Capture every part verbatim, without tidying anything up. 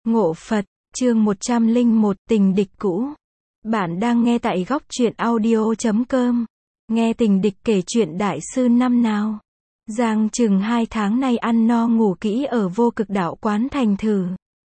Ngộ Phật, chương một trăm lẻ một, tình địch cũ. Bạn đang nghe tại góc truyện audio chấm com. Nghe tình địch kể chuyện đại sư năm nào. Giang chừng hai tháng nay ăn no ngủ kỹ ở Vô Cực Đạo Quán thành thử.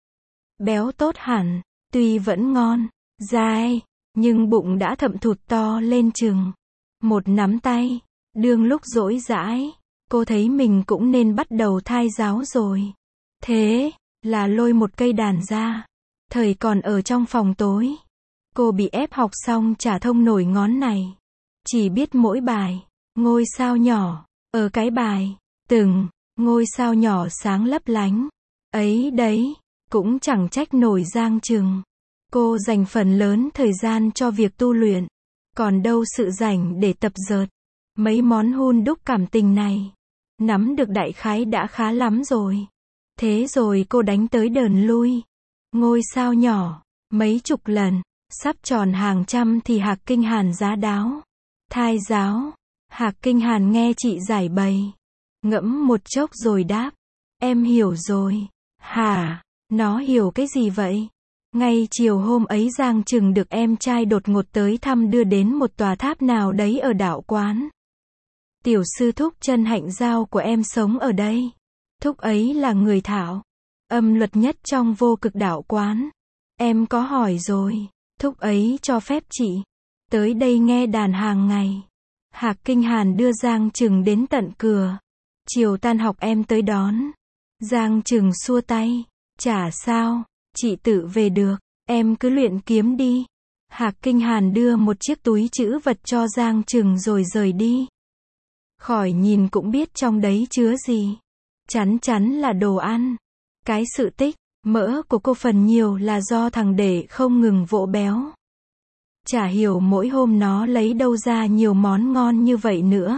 Béo tốt hẳn, tuy vẫn ngon, dai, nhưng bụng đã thậm thụt to lên chừng một nắm tay. Đương lúc rỗi rãi, cô thấy mình cũng nên bắt đầu thai giáo rồi. Thế là lôi một cây đàn ra. Thời còn ở trong phòng tối, cô bị ép học xong chả thông nổi ngón này. Chỉ biết mỗi bài, ngôi sao nhỏ, ở cái bài, từng, ngôi sao nhỏ sáng lấp lánh. Ấy đấy, cũng chẳng trách nổi Giang chừng. Cô dành phần lớn thời gian cho việc tu luyện. Còn đâu sự rảnh để tập dượt. Mấy món hun đúc cảm tình này. Nắm được đại khái đã khá lắm rồi. Thế rồi cô đánh tới đờn lui. Ngôi sao nhỏ, mấy chục lần, sắp tròn hàng trăm thì Hạc Kinh Hàn giá đáo. Thai giáo, Hạc Kinh Hàn nghe chị giải bày. Ngẫm một chốc rồi đáp. Em hiểu rồi. Hả? Nó hiểu cái gì vậy? Ngay chiều hôm ấy Giang chừng được em trai đột ngột tới thăm đưa đến một tòa tháp nào đấy ở đạo quán. Tiểu sư thúc Chân Hạnh Giao của em sống ở đây. Thúc ấy là người thạo âm luật nhất trong Vô Cực Đạo Quán. Em có hỏi rồi, thúc ấy cho phép chị tới đây nghe đàn hàng ngày. Hạc Kinh Hàn đưa Giang chừng đến tận cửa. Chiều tan học em tới đón. Giang chừng xua tay. Chả sao, chị tự về được, em cứ luyện kiếm đi. Hạc Kinh Hàn đưa một chiếc túi trữ vật cho Giang chừng rồi rời đi. Khỏi nhìn cũng biết trong đấy chứa gì. Chắn chắn là đồ ăn. Cái sự tích, mỡ của cô phần nhiều là do thằng Để không ngừng vỗ béo. Chả hiểu mỗi hôm nó lấy đâu ra nhiều món ngon như vậy nữa.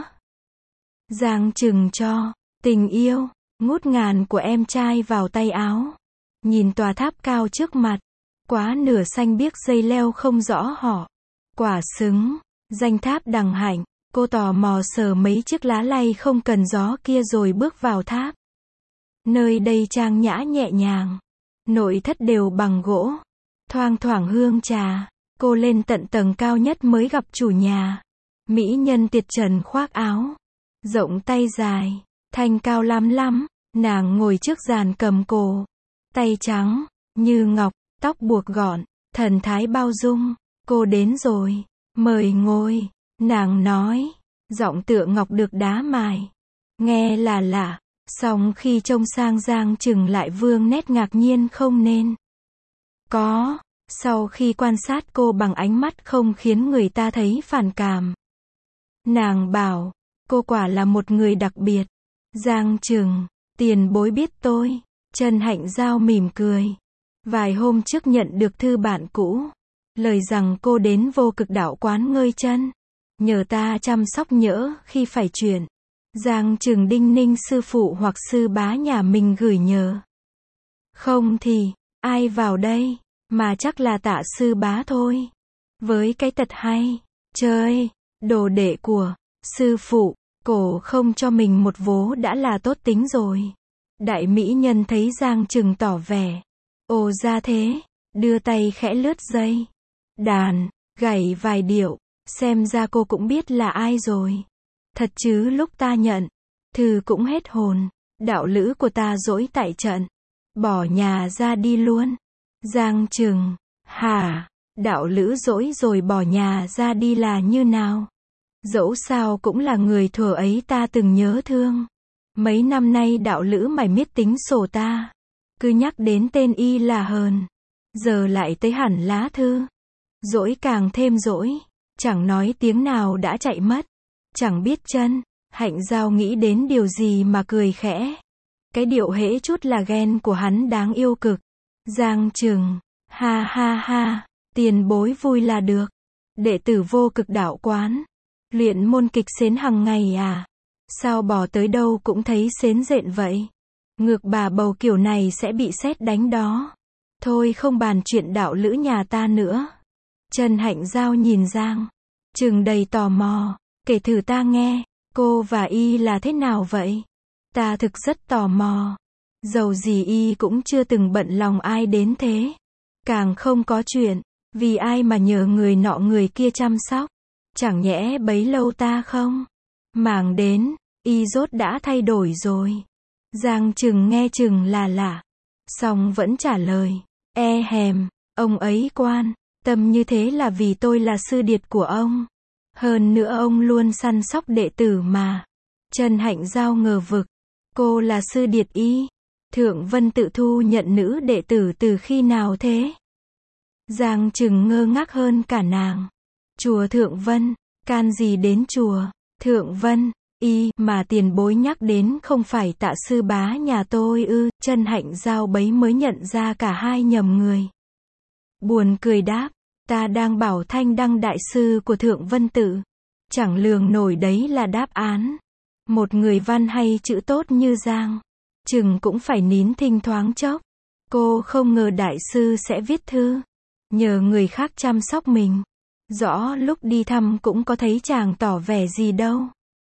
Giang chừng cho tình yêu ngút ngàn của em trai vào tay áo. Nhìn tòa tháp cao trước mặt, quá nửa xanh biếc dây leo không rõ họ. Quả xứng, danh tháp đằng hạnh. Cô tò mò sờ mấy chiếc lá lay không cần gió kia rồi bước vào tháp. Nơi đây trang nhã nhẹ nhàng. Nội thất đều bằng gỗ. Thoang thoảng hương trà. Cô lên tận tầng cao nhất mới gặp chủ nhà. Mỹ nhân tiệt trần khoác áo rộng tay dài, thanh cao lắm lắm. Nàng ngồi trước giàn cầm cổ. Tay trắng, như ngọc, tóc buộc gọn, thần thái bao dung. Cô đến rồi, mời ngồi. Nàng nói, giọng tựa ngọc được đá mài. Nghe là lạ, song khi trông sang Giang chừng lại vương nét ngạc nhiên không nên có. Sau khi quan sát cô bằng ánh mắt không khiến người ta thấy phản cảm. Nàng bảo, cô quả là một người đặc biệt. Giang chừng, tiền bối biết tôi. Chân Hạnh Giao mỉm cười. Vài hôm trước nhận được thư bạn cũ. Lời rằng cô đến Vô Cực Đạo Quán ngơi chân. Nhờ ta chăm sóc nhỡ khi phải chuyển. Giang chừng đinh ninh sư phụ hoặc sư bá nhà mình gửi nhờ. Không thì, ai vào đây, mà chắc là Tạ sư bá thôi. Với cái tật hay, chơi, đồ đệ của, sư phụ, cổ không cho mình một vố đã là tốt tính rồi. Đại mỹ nhân thấy Giang chừng tỏ vẻ. Ồ ra thế, đưa tay khẽ lướt dây. Đàn, gảy vài điệu. Xem ra cô cũng biết là ai rồi. Thật chứ lúc ta nhận thư cũng hết hồn. Đạo lữ của ta dỗi tại trận. Bỏ nhà ra đi luôn. Giang chừng, hả? Đạo lữ dỗi rồi bỏ nhà ra đi là như nào? Dẫu sao cũng là người thuở ấy ta từng nhớ thương. Mấy năm nay đạo lữ mải miết tính sổ ta. Cứ nhắc đến tên y là hờn. Giờ lại tới hẳn lá thư. Dỗi càng thêm dỗi. Chẳng nói tiếng nào đã chạy mất. Chẳng biết Chân Hạnh Giao nghĩ đến điều gì mà cười khẽ. Cái điệu hễ chút là ghen của hắn đáng yêu cực. Giang chừng, ha ha ha, tiền bối vui là được. Đệ tử Vô Cực Đạo Quán. Luyện môn kịch xến hằng ngày à? Sao bỏ tới đâu cũng thấy xến rện vậy? Ngược bà bầu kiểu này sẽ bị sét đánh đó. Thôi không bàn chuyện đạo lữ nhà ta nữa. Chân Hạnh Giao nhìn Giang chừng đầy tò mò. Kể thử ta nghe, cô và y là thế nào vậy? Ta thực rất tò mò. Dầu gì y cũng chưa từng bận lòng ai đến thế. Càng không có chuyện, vì ai mà nhờ người nọ người kia chăm sóc. Chẳng nhẽ bấy lâu ta không màng đến, y rốt đã thay đổi rồi. Giang Trừng nghe chừng là lạ, song vẫn trả lời, e hèm, ông ấy quan tâm như thế là vì tôi là sư điệt của ông. Hơn nữa ông luôn săn sóc đệ tử mà. Trần Hạnh Giao ngờ vực, cô là sư điệt y? Thượng Vân tự thu nhận nữ đệ tử từ khi nào thế? Giang Trừng ngơ ngác hơn cả nàng. Chùa Thượng Vân, can gì đến chùa Thượng Vân? Y mà tiền bối nhắc đến không phải Tạ sư bá nhà tôi ư? Trần Hạnh Giao bấy mới nhận ra cả hai nhầm người. Buồn cười đáp, ta đang bảo Thanh Đăng đại sư của Thượng Vân tự. Chẳng lường nổi đấy là đáp án. Một người văn hay chữ tốt như Giang Trừng cũng phải nín thinh thoáng chốc. Cô không ngờ đại sư sẽ viết thư nhờ người khác chăm sóc mình. Rõ lúc đi thăm cũng có thấy chàng tỏ vẻ gì đâu.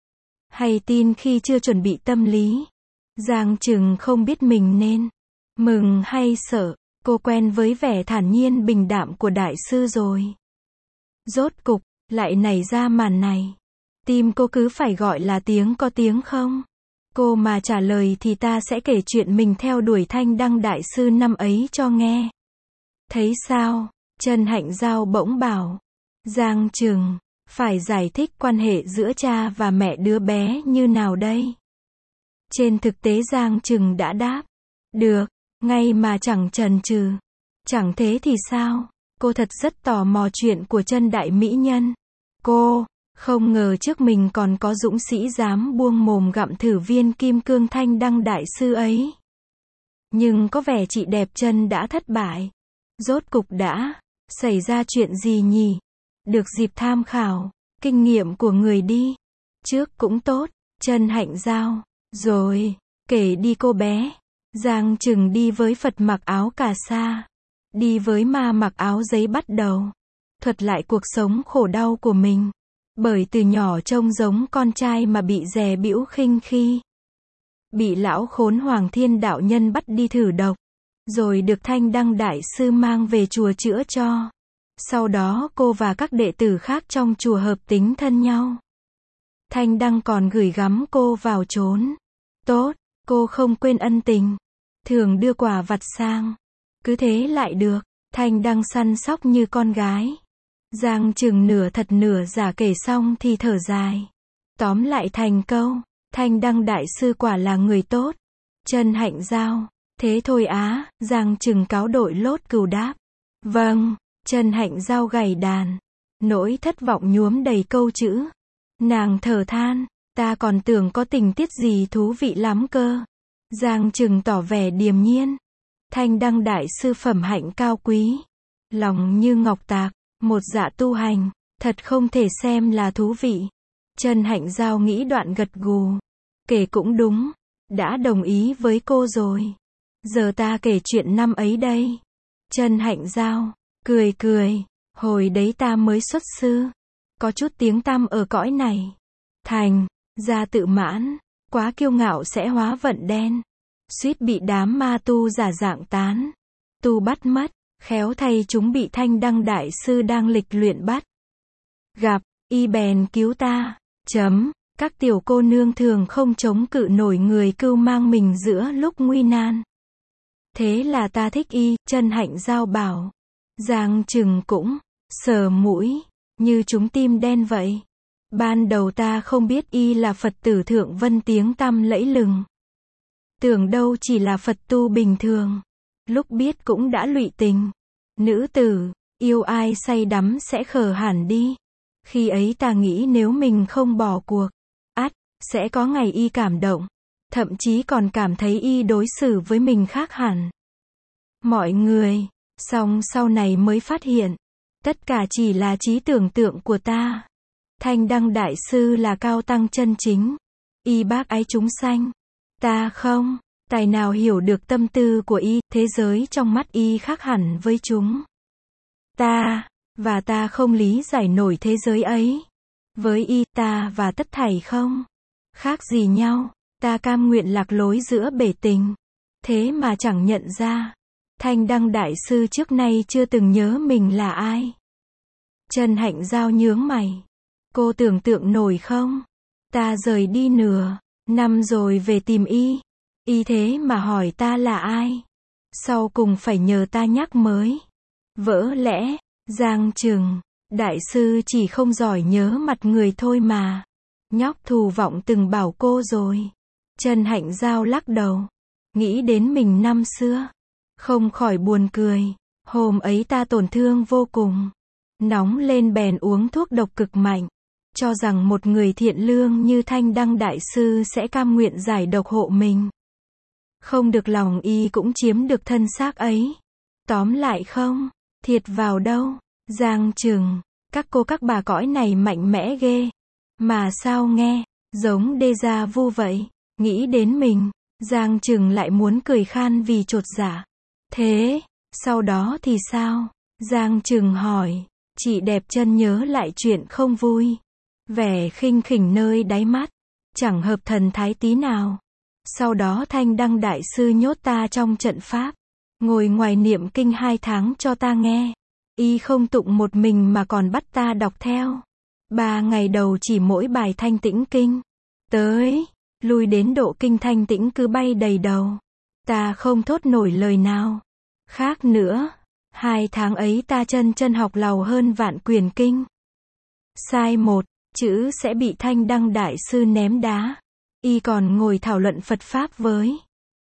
Hay tin khi chưa chuẩn bị tâm lý. Giang Trừng không biết mình nên mừng hay sợ. Cô quen với vẻ thản nhiên bình đạm của đại sư rồi. Rốt cục, lại nảy ra màn này. Tim cô cứ phải gọi là tiếng có tiếng không? Cô mà trả lời thì ta sẽ kể chuyện mình theo đuổi Thanh Đăng đại sư năm ấy cho nghe. Thấy sao? Trần Hạnh Giao bỗng bảo. Giang Trừng, phải giải thích quan hệ giữa cha và mẹ đứa bé như nào đây? Trên thực tế Giang Trừng đã đáp. Được, ngay mà chẳng chần chừ. Chẳng thế thì sao? Cô thật rất tò mò chuyện của Trân đại mỹ nhân. Cô không ngờ trước mình còn có dũng sĩ dám buông mồm gặm thử viên kim cương Thanh Đăng đại sư ấy. Nhưng có vẻ chị đẹp Trân đã thất bại. Rốt cục đã xảy ra chuyện gì nhỉ? Được dịp tham khảo kinh nghiệm của người đi trước cũng tốt. Trần Hạnh Giao, rồi kể đi cô bé. Giang Trừng đi với Phật mặc áo cà sa, đi với ma mặc áo giấy bắt đầu thuật lại cuộc sống khổ đau của mình. Bởi từ nhỏ trông giống con trai mà bị dè bĩu khinh khi bị lão khốn Hoàng Thiên đạo nhân bắt đi thử độc, rồi được Thanh Đăng đại sư mang về chùa chữa cho. Sau đó cô và các đệ tử khác trong chùa hợp tính thân nhau. Thanh Đăng còn gửi gắm cô vào chốn tốt, cô không quên ân tình, thường đưa quà vặt sang. Cứ thế lại được, Thanh Đăng săn sóc như con gái. Giang Trừng nửa thật nửa giả kể xong thì thở dài. Tóm lại thành câu, Thanh Đăng đại sư quả là người tốt. Trần Hạnh Giao, thế thôi á? Giang Trừng cáo đội lốt cừu đáp. Vâng. Trần Hạnh Giao gảy đàn, nỗi thất vọng nhuốm đầy câu chữ. Nàng thở than, ta còn tưởng có tình tiết gì thú vị lắm cơ. Giang Trừng tỏ vẻ điềm nhiên. Thanh Đăng đại sư phẩm hạnh cao quý, lòng như ngọc tạc, một dạ tu hành, thật không thể xem là thú vị. Trần Hạnh Giao nghĩ đoạn gật gù. Kể cũng đúng, đã đồng ý với cô rồi. Giờ ta kể chuyện năm ấy đây. Trần Hạnh Giao cười cười, hồi đấy ta mới xuất sư, có chút tiếng tăm ở cõi này. Thành ra tự mãn, quá kiêu ngạo sẽ hóa vận đen. Suýt bị đám ma tu giả dạng tán tu bắt mất, khéo thay chúng bị Thanh Đăng đại sư đang lịch luyện bắt gặp, y bèn cứu ta. Chấm, các tiểu cô nương thường không chống cự nổi người cưu mang mình giữa lúc nguy nan. Thế là ta thích y. Trần Hạnh Giao bảo. Giang Trừng cũng sờ mũi, như chúng tim đen vậy. Ban đầu ta không biết y là Phật tử Thượng Vân tiếng tăm lẫy lừng. Tưởng đâu chỉ là Phật tu bình thường. Lúc biết cũng đã lụy tình. Nữ tử, yêu ai say đắm sẽ khờ hẳn đi. Khi ấy ta nghĩ nếu mình không bỏ cuộc, ắt, sẽ có ngày y cảm động. Thậm chí còn cảm thấy y đối xử với mình khác hẳn mọi người. Song sau này mới phát hiện, tất cả chỉ là trí tưởng tượng của ta. Thanh Đăng đại sư là cao tăng chân chính. Y bác ái chúng sanh. Ta không tài nào hiểu được tâm tư của y. Thế giới trong mắt y khác hẳn với chúng ta, và ta không lý giải nổi thế giới ấy. Với y, ta và tất thảy không khác gì nhau. Ta cam nguyện lạc lối giữa bể tình. thế mà chẳng nhận ra. Thanh Đăng Đại Sư trước nay chưa từng nhớ mình là ai. Trần Hạnh Giao nhướng mày. Cô tưởng tượng nổi không? Ta rời đi nửa năm rồi về tìm y. Y thế mà hỏi ta là ai? Sau cùng phải nhờ ta nhắc mới. Vỡ lẽ, Giang Trừng, Đại Sư chỉ không giỏi nhớ mặt người thôi mà. Nhóc thù vọng từng bảo cô rồi. Trần Hạnh Giao lắc đầu. Nghĩ đến mình năm xưa. Không khỏi buồn cười. Hôm ấy ta tổn thương vô cùng. Nóng lên bèn uống thuốc độc cực mạnh. Cho rằng một người thiện lương như Thanh Đăng Đại Sư sẽ cam nguyện giải độc hộ mình. Không được lòng y cũng chiếm được thân xác ấy. Tóm lại không, thiệt vào đâu. Giang Trừng, các cô các bà cõi này mạnh mẽ ghê. Mà sao nghe, giống déjà vu vậy. Nghĩ đến mình, Giang Trừng lại muốn cười khan vì chột dạ. Thế, sau đó thì sao? Giang Trừng hỏi. Chị đẹp chân nhớ lại chuyện không vui. Vẻ khinh khỉnh nơi đáy mắt. Chẳng hợp thần thái tí nào. Sau đó Thanh Đăng Đại Sư nhốt ta trong trận pháp. Ngồi ngoài niệm kinh hai tháng cho ta nghe. Y không tụng một mình mà còn bắt ta đọc theo. Ba ngày đầu chỉ mỗi bài thanh tĩnh kinh. Tới, lui đến độ kinh thanh tĩnh cứ bay đầy đầu. Ta không thốt nổi lời nào. Khác nữa, hai tháng ấy ta chân chân học làu hơn vạn quyển kinh. Sai một chữ sẽ bị Thanh Đăng Đại Sư ném đá. Y còn ngồi thảo luận Phật Pháp với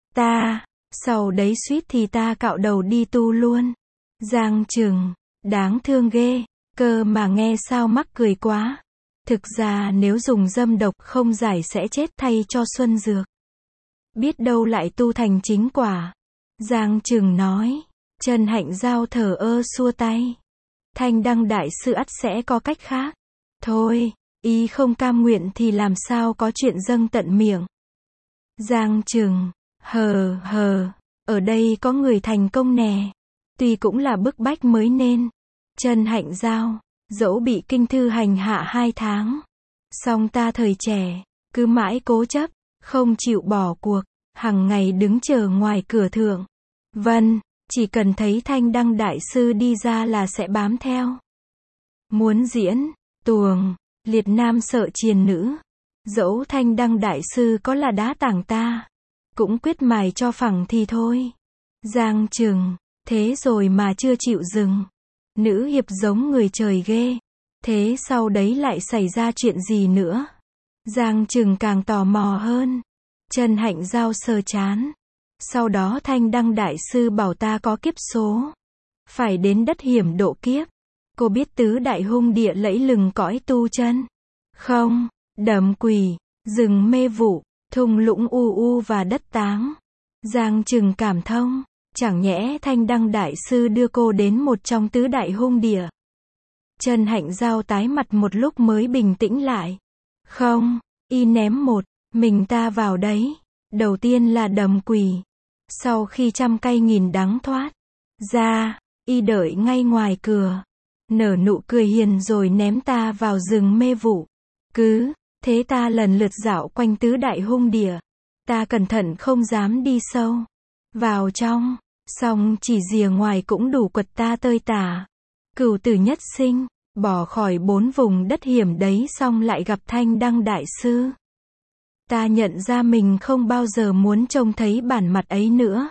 ta. Sau đấy suýt thì ta cạo đầu đi tu luôn. Giang Trừng, đáng thương ghê. Cơ mà nghe sao mắc cười quá. Thực ra nếu dùng dâm độc không giải sẽ chết thay cho xuân dược. Biết đâu lại tu thành chính quả. Giang Trừng nói. Trần Hạnh Giao thở ơ xua tay. Thanh Đăng Đại Sư ắt sẽ có cách khác. Thôi, y không cam nguyện thì làm sao có chuyện dâng tận miệng. Giang Trừng, hờ hờ, ở đây có người thành công nè. Tuy cũng là bức bách mới nên. Trần Hạnh Giao, dẫu bị kinh thư hành hạ hai tháng. Song ta thời trẻ, cứ mãi cố chấp, không chịu bỏ cuộc, hằng ngày đứng chờ ngoài cửa thượng. Vâng, chỉ cần thấy Thanh Đăng Đại Sư đi ra là sẽ bám theo. Muốn diễn, tuồng, liệt nam sợ triền nữ. Dẫu Thanh Đăng Đại Sư có là đá tảng ta, cũng quyết mài cho phẳng thì thôi. Giang Trừng, thế rồi mà chưa chịu dừng. Nữ hiệp giống người trời ghê. Thế sau đấy lại xảy ra chuyện gì nữa? Giang Trừng càng tò mò hơn. Trần Hạnh Giao sờ chán. Sau đó Thanh Đăng Đại Sư bảo ta có kiếp số. Phải đến đất hiểm độ kiếp. Cô biết tứ đại hung địa lẫy lừng cõi tu chân. Không, đầm quỷ, rừng mê vụ, thung lũng u u và đất táng. Giang Trừng cảm thông. Chẳng nhẽ Thanh Đăng Đại Sư đưa cô đến một trong tứ đại hung địa. Trần Hạnh Giao tái mặt một lúc mới bình tĩnh lại. Không, y ném một mình ta vào đấy. Đầu tiên là đầm quỷ. Sau khi trăm cay nghìn đắng thoát ra, y đợi ngay ngoài cửa. Nở nụ cười hiền rồi ném ta vào rừng mê vụ. Cứ thế ta lần lượt dạo quanh tứ đại hung địa. Ta cẩn thận không dám đi sâu vào trong. Song chỉ rìa ngoài cũng đủ quật ta tơi tả. Cửu tử nhất sinh, bỏ khỏi bốn vùng đất hiểm đấy xong lại gặp Thanh Đăng Đại Sư. Ta nhận ra mình không bao giờ muốn trông thấy bản mặt ấy nữa.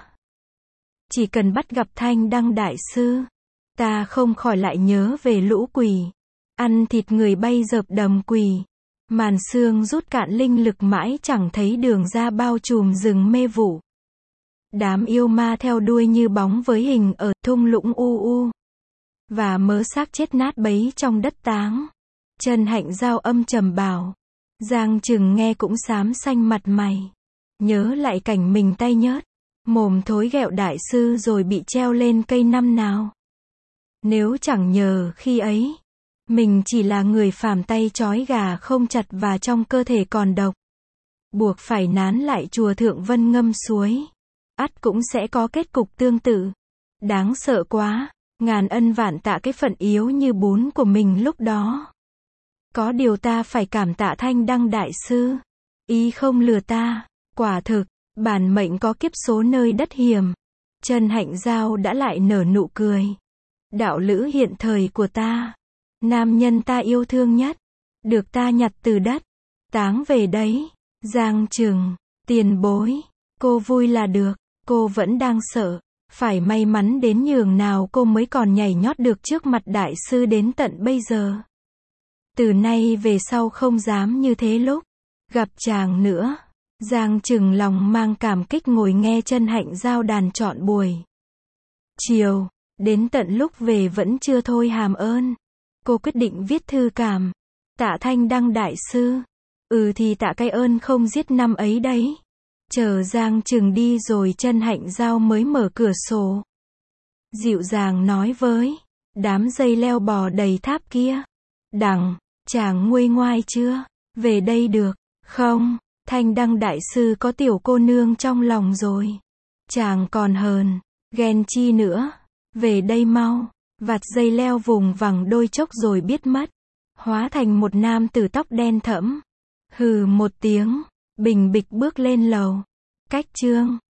Chỉ cần bắt gặp Thanh Đăng Đại Sư, ta không khỏi lại nhớ về lũ quỷ. Ăn thịt người bay dợp đầm quỷ. Màn sương rút cạn linh lực mãi chẳng thấy đường ra bao trùm rừng mê vụ. Đám yêu ma theo đuôi như bóng với hình ở thung lũng u u. Và mớ xác chết nát bấy trong đất táng. Trần Hạnh Giao âm trầm bảo. Giang Trừng nghe cũng xám xanh mặt mày. Nhớ lại cảnh mình tay nhớt, mồm thối ghẹo Đại Sư rồi bị treo lên cây năm nào. Nếu chẳng nhờ khi ấy, mình chỉ là người phàm tay trói gà không chặt và trong cơ thể còn độc. Buộc phải nán lại chùa Thượng Vân ngâm suối. Ắt cũng sẽ có kết cục tương tự. Đáng sợ quá, ngàn ân vạn tạ cái phận yếu như bún của mình lúc đó. Có điều ta phải cảm tạ Thanh Đăng Đại Sư. Y không lừa ta, quả thực, Bản mệnh có kiếp số nơi đất hiểm. Chân Hạnh Giao đã lại nở nụ cười. Đạo lữ hiện thời của ta. Nam nhân ta yêu thương nhất. Được ta nhặt từ đất. Táng về đấy. Giang Trừng. Tiền bối. Cô vui là được. Cô vẫn đang sợ. Phải may mắn đến nhường nào cô mới còn nhảy nhót được trước mặt đại sư đến tận bây giờ. Từ nay về sau không dám như thế lúc gặp chàng nữa. Giang Trừng lòng mang cảm kích ngồi nghe Chân Hạnh Giao đàn trọn buổi chiều. Đến tận lúc về vẫn chưa thôi hàm ơn. Cô quyết định viết thư cảm tạ Thanh Đăng đại sư. Ừ thì tạ cái ơn không giết năm ấy đấy. Chờ Giang Trừng đi rồi Chân Hạnh Giao mới mở cửa sổ. Dịu dàng nói với đám dây leo bò đầy tháp kia. Đằng, chàng nguôi ngoai chưa? Về đây được, không? Thanh Đăng đại sư có tiểu cô nương trong lòng rồi. Chàng còn hờn, ghen chi nữa. Về đây mau. Vạt dây leo vùng vằng đôi chốc rồi biết mất. Hóa thành một nam tử tóc đen thẫm. Hừ một tiếng, bình bịch bước lên lầu. Cách chương